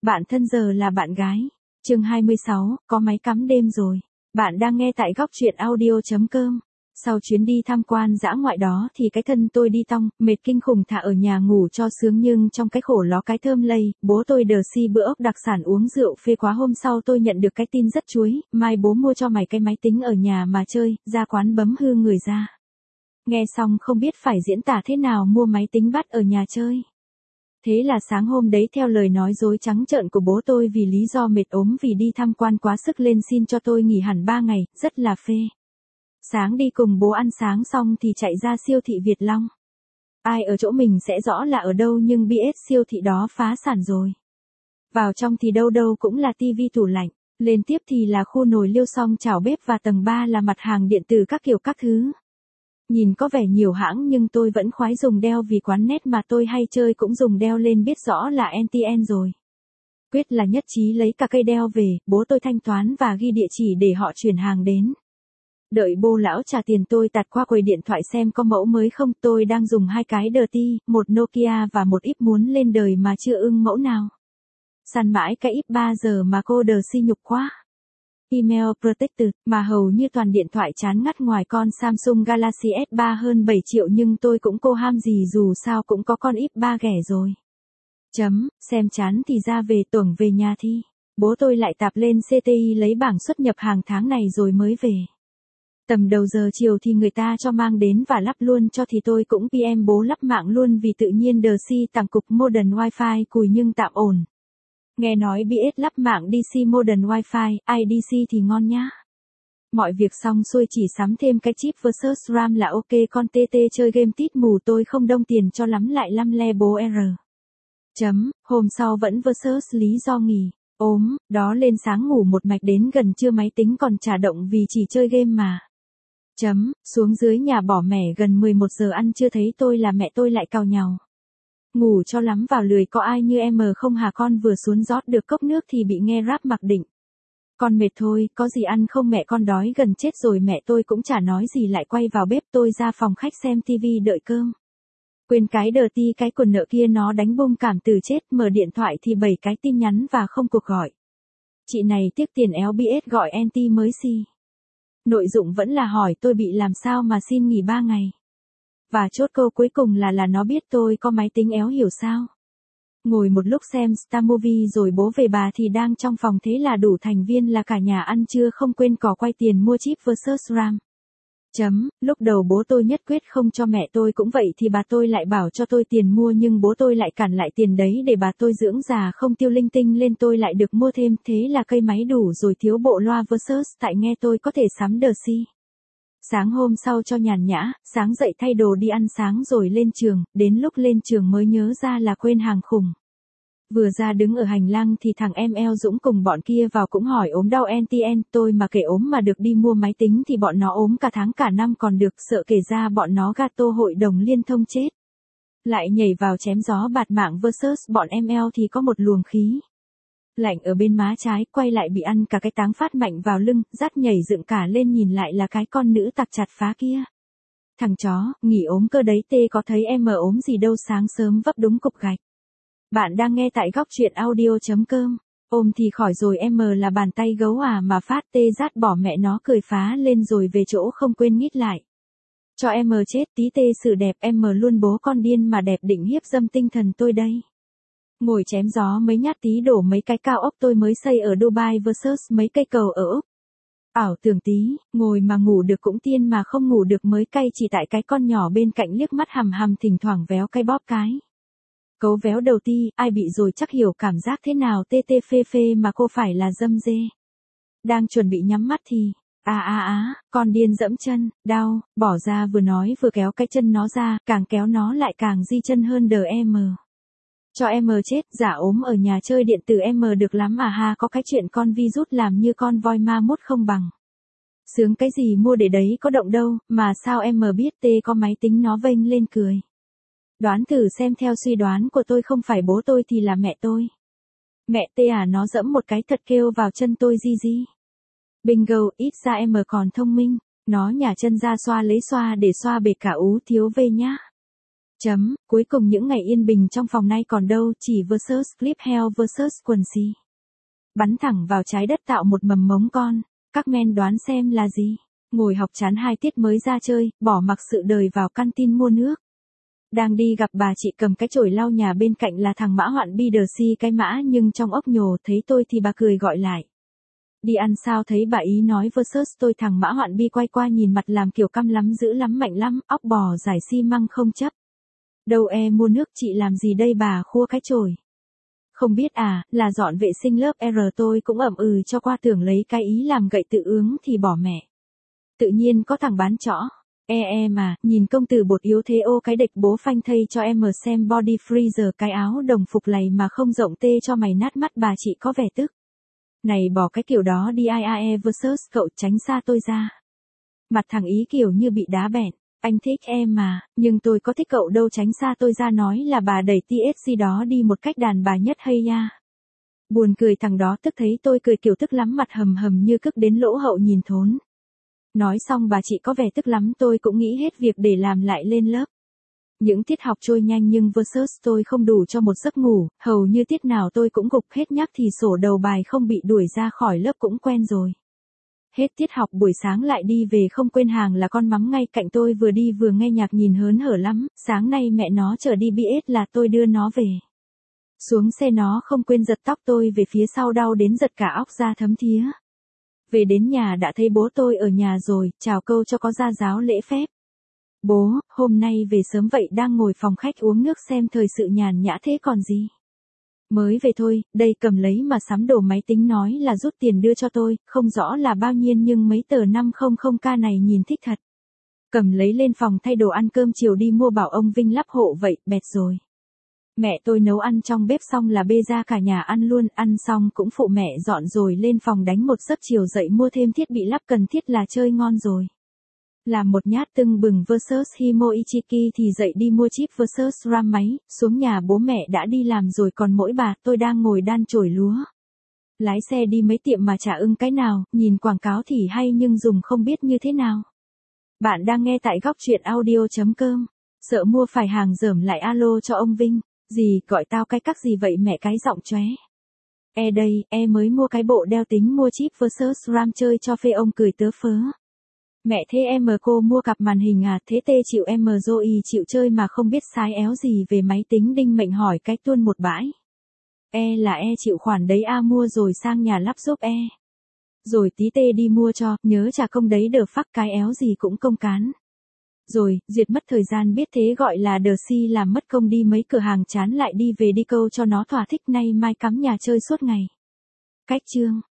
Bạn thân giờ là bạn gái. Chương 26, có máy cắm đêm rồi. Bạn đang nghe tại góc truyện audio.com. Sau chuyến đi tham quan dã ngoại đó thì cái thân tôi đi tong, mệt kinh khủng thả ở nhà ngủ cho sướng nhưng trong cái khổ ló cái thơm lây, bố tôi đờ si bữa ốc đặc sản uống rượu phê quá hôm sau tôi nhận được cái tin rất chuối, mai bố mua cho mày cái máy tính ở nhà mà chơi, ra quán bấm hư người ra. Nghe xong không biết phải diễn tả thế nào mua máy tính bắt ở nhà chơi. Thế là sáng hôm đấy theo lời nói dối trắng trợn của bố tôi vì lý do mệt ốm vì đi tham quan quá sức lên xin cho tôi nghỉ hẳn 3 ngày, rất là phê. Sáng đi cùng bố ăn sáng xong thì chạy ra siêu thị Việt Long. Ai ở chỗ mình sẽ rõ là ở đâu nhưng BS siêu thị đó phá sản rồi. Vào trong thì đâu đâu cũng là tivi tủ lạnh, lên tiếp thì là khu nồi liêu xong chảo bếp và tầng 3 là mặt hàng điện tử các kiểu các thứ. Nhìn có vẻ nhiều hãng nhưng tôi vẫn khoái dùng Dell vì quán net mà tôi hay chơi cũng dùng Dell lên biết rõ là NTN rồi. Quyết là nhất trí lấy cả cây Dell về, bố tôi thanh toán và ghi địa chỉ để họ chuyển hàng đến. Đợi bô lão trả tiền tôi tạt qua quầy điện thoại xem có mẫu mới không, tôi đang dùng 2 cái Dirty, một Nokia và một X muốn lên đời mà chưa ưng mẫu nào. Săn mãi cái X 3 giờ mà cô đờ si nhục quá. Email Protected, mà hầu như toàn điện thoại chán ngắt ngoài con Samsung Galaxy S3 hơn 7 triệu nhưng tôi cũng cô ham gì dù sao cũng có con X3 ghẻ rồi. Xem chán thì ra về tuồng về nhà thi. Bố tôi lại tạp lên CTI lấy bảng xuất nhập hàng tháng này rồi mới về. Tầm đầu giờ chiều thì người ta cho mang đến và lắp luôn cho thì tôi cũng PM bố lắp mạng luôn vì tự nhiên đờ si tặng cục modern wifi cùi nhưng tạm ổn. Nghe nói BS lắp mạng DC modern wifi, IDC thì ngon nhá. Mọi việc xong xuôi chỉ sắm thêm cái chip versus RAM là ok con TT chơi game tít mù tôi không đông tiền cho lắm lại lăm le bố R. Hôm sau vẫn versus lý do nghỉ, ốm, đó lên sáng ngủ một mạch đến gần trưa máy tính còn chả động vì chỉ chơi game mà. Xuống dưới nhà bỏ mẻ gần 11 giờ ăn chưa thấy tôi là mẹ tôi lại cào nhàu. Ngủ cho lắm vào lười có ai như em không hả con vừa xuống rót được cốc nước thì bị nghe rap mặc định. Con mệt thôi, có gì ăn không mẹ con đói gần chết rồi mẹ tôi cũng chả nói gì lại quay vào bếp tôi ra phòng khách xem tivi đợi cơm. Quên cái Dirty cái quần nợ kia nó đánh bông cảm từ chết mở điện thoại thì 7 cái tin nhắn và không cuộc gọi. Chị này tiếc tiền LBS gọi NT mới xì. Nội dụng vẫn là hỏi tôi bị làm sao mà xin nghỉ 3 ngày. Và chốt câu cuối cùng là nó biết tôi có máy tính éo hiểu sao. Ngồi một lúc xem Star Movie rồi bố về bà thì đang trong phòng thế là đủ thành viên là cả nhà ăn trưa không quên cò quay tiền mua chip versus RAM. Lúc đầu bố tôi nhất quyết không cho mẹ tôi cũng vậy thì bà tôi lại bảo cho tôi tiền mua nhưng bố tôi lại cản lại tiền đấy để bà tôi dưỡng già không tiêu linh tinh lên tôi lại được mua thêm thế là cây máy đủ rồi thiếu bộ loa versus tại nghe tôi có thể sắm đờ si. Sáng hôm sau cho nhàn nhã, sáng dậy thay đồ đi ăn sáng rồi lên trường, đến lúc lên trường mới nhớ ra là quên hàng khủng. Vừa ra đứng ở hành lang thì thằng em eo Dũng cùng bọn kia vào cũng hỏi ốm đau NTN, tôi mà kể ốm mà được đi mua máy tính thì bọn nó ốm cả tháng cả năm còn được, sợ kể ra bọn nó gato hội đồng liên thông chết. Lại nhảy vào chém gió bạt mạng versus bọn em eo thì có một luồng khí lạnh ở bên má trái, quay lại bị ăn cả cái táng phát mạnh vào lưng, dắt nhảy dựng cả lên nhìn lại là cái con nữ tặc chặt phá kia. Thằng chó, nghỉ ốm cơ đấy tê có thấy em ốm gì đâu sáng sớm vấp đúng cục gạch. Bạn đang nghe tại góc truyện audio.com. Ôm thì khỏi rồi em là bàn tay gấu à mà phát tê rát bỏ mẹ nó cười phá lên rồi về chỗ không quên nghít lại. Cho em chết tí tê sự đẹp em luôn bố con điên mà đẹp định hiếp dâm tinh thần tôi đây. Ngồi chém gió mấy nhát tí đổ mấy cái cao ốc tôi mới xây ở Dubai versus mấy cây cầu ở Úc. Ảo tưởng tí, ngồi mà ngủ được cũng tiên mà không ngủ được mới cay chỉ tại cái con nhỏ bên cạnh liếc mắt hằm hằm thỉnh thoảng véo cái bóp cái. Cấu véo đầu ti, ai bị rồi chắc hiểu cảm giác thế nào tê tê phê phê mà cô phải là dâm dê. Đang chuẩn bị nhắm mắt thì, con điên dẫm chân, đau, bỏ ra vừa nói vừa kéo cái chân nó ra, càng kéo nó lại càng di chân hơn đờ em. Cho em chết, giả ốm ở nhà chơi điện tử em được lắm à ha có cái chuyện con virus làm như con voi ma mút không bằng. Sướng cái gì mua để đấy có động đâu, mà sao em biết tê có máy tính nó vênh lên cười. Đoán thử xem theo suy đoán của tôi không phải bố tôi thì là mẹ tôi. Mẹ tê à nó dẫm một cái thật kêu vào chân tôi di. Bingo, ít ra em còn thông minh, nó nhả chân ra xoa lấy xoa để xoa bể cả ú thiếu vê nhá. Cuối cùng những ngày yên bình trong phòng nay còn đâu, chỉ versus clip heo versus quần si. Bắn thẳng vào trái đất tạo một mầm mống con. Các men đoán xem là gì? Ngồi học chán 2 tiết mới ra chơi, bỏ mặc sự đời vào căn tin mua nước. Đang đi gặp bà chị cầm cái chổi lau nhà bên cạnh là thằng Mã Hoạn bi đờ si cái mã, nhưng trong ốc nhổ thấy tôi thì bà cười gọi lại. Đi ăn sao, thấy bà ý nói versus tôi, thằng Mã Hoạn bi quay qua nhìn mặt làm kiểu căm lắm, dữ lắm, mạnh lắm, óc bò giải xi măng không chấp. Đâu mua nước, chị làm gì đây, bà khua cái chổi. Không biết à, là dọn vệ sinh lớp R, tôi cũng ậm cho qua, tưởng lấy cái ý làm gậy tự ướng thì bỏ mẹ. Tự nhiên có thằng bán chõ. Mà, nhìn công tử bột yếu thế, ô cái địch bố phanh thây cho em xem body freezer, cái áo đồng phục lầy mà không rộng tê cho mày nát mắt, bà chị có vẻ tức. Này bỏ cái kiểu đó đi, IAE versus cậu, tránh xa tôi ra. Mặt thằng ý kiểu như bị đá bẹn. Anh thích em mà, nhưng tôi có thích cậu đâu, tránh xa tôi ra, nói là bà đẩy TSC đó đi một cách đàn bà nhất hay ya. Buồn cười, thằng đó tức thấy tôi cười kiểu tức lắm, mặt hầm hầm như cức đến lỗ hậu nhìn thốn. Nói xong bà chị có vẻ tức lắm, tôi cũng nghĩ hết việc để làm lại lên lớp. Những tiết học trôi nhanh nhưng versus tôi không đủ cho một giấc ngủ, hầu như tiết nào tôi cũng gục hết, nhắc thì sổ đầu bài không bị đuổi ra khỏi lớp cũng quen rồi. Hết tiết học buổi sáng lại đi về không quên hàng là con mắm ngay cạnh tôi, vừa đi vừa nghe nhạc nhìn hớn hở lắm, sáng nay mẹ nó chở đi BS là tôi đưa nó về. Xuống xe nó không quên giật tóc tôi về phía sau, đau đến giật cả óc ra thấm thía. Về đến nhà đã thấy bố tôi ở nhà rồi, chào câu cho có ra giáo lễ phép. Bố, hôm nay về sớm vậy, đang ngồi phòng khách uống nước xem thời sự nhàn nhã thế còn gì. Mới về thôi, đây cầm lấy mà sắm đồ máy tính, nói là rút tiền đưa cho tôi, không rõ là bao nhiêu nhưng mấy tờ 500k này nhìn thích thật. Cầm lấy lên phòng thay đồ ăn cơm chiều đi mua, bảo ông Vinh lắp hộ vậy, bẹt rồi. Mẹ tôi nấu ăn trong bếp xong là bê ra cả nhà ăn luôn, ăn xong cũng phụ mẹ dọn rồi lên phòng đánh một giấc, chiều dậy mua thêm thiết bị lắp cần thiết là chơi ngon rồi. Làm một nhát tưng bừng versus Himo Ichiki thì dậy đi mua chip versus RAM máy, xuống nhà bố mẹ đã đi làm rồi, còn mỗi bà tôi đang ngồi đan chổi lúa. Lái xe đi mấy tiệm mà chả ưng cái nào, nhìn quảng cáo thì hay nhưng dùng không biết như thế nào. Bạn đang nghe tại góc truyện audio.com. Sợ mua phải hàng dởm lại alo cho ông Vinh. Gì, gọi tao cái các gì vậy mẹ, cái giọng chóe. Đây, mới mua cái bộ đeo tính mua chip versus RAM chơi cho phê, ông cười tớ phớ. Mẹ thế cô mua cặp màn hình à, thế tê chịu rồi chịu chơi mà không biết sái éo gì về máy tính, đinh mệnh hỏi cái tuôn một bãi. Là chịu khoản đấy mua rồi sang nhà lắp giúp Rồi tí tê đi mua cho, nhớ trả công đấy, đờ phắc cái éo gì cũng công cán. Rồi, diệt mất thời gian, biết thế gọi là đờ si, làm mất công đi mấy cửa hàng chán lại đi về đi câu cho nó thỏa thích, nay mai cắm nhà chơi suốt ngày. Cách chương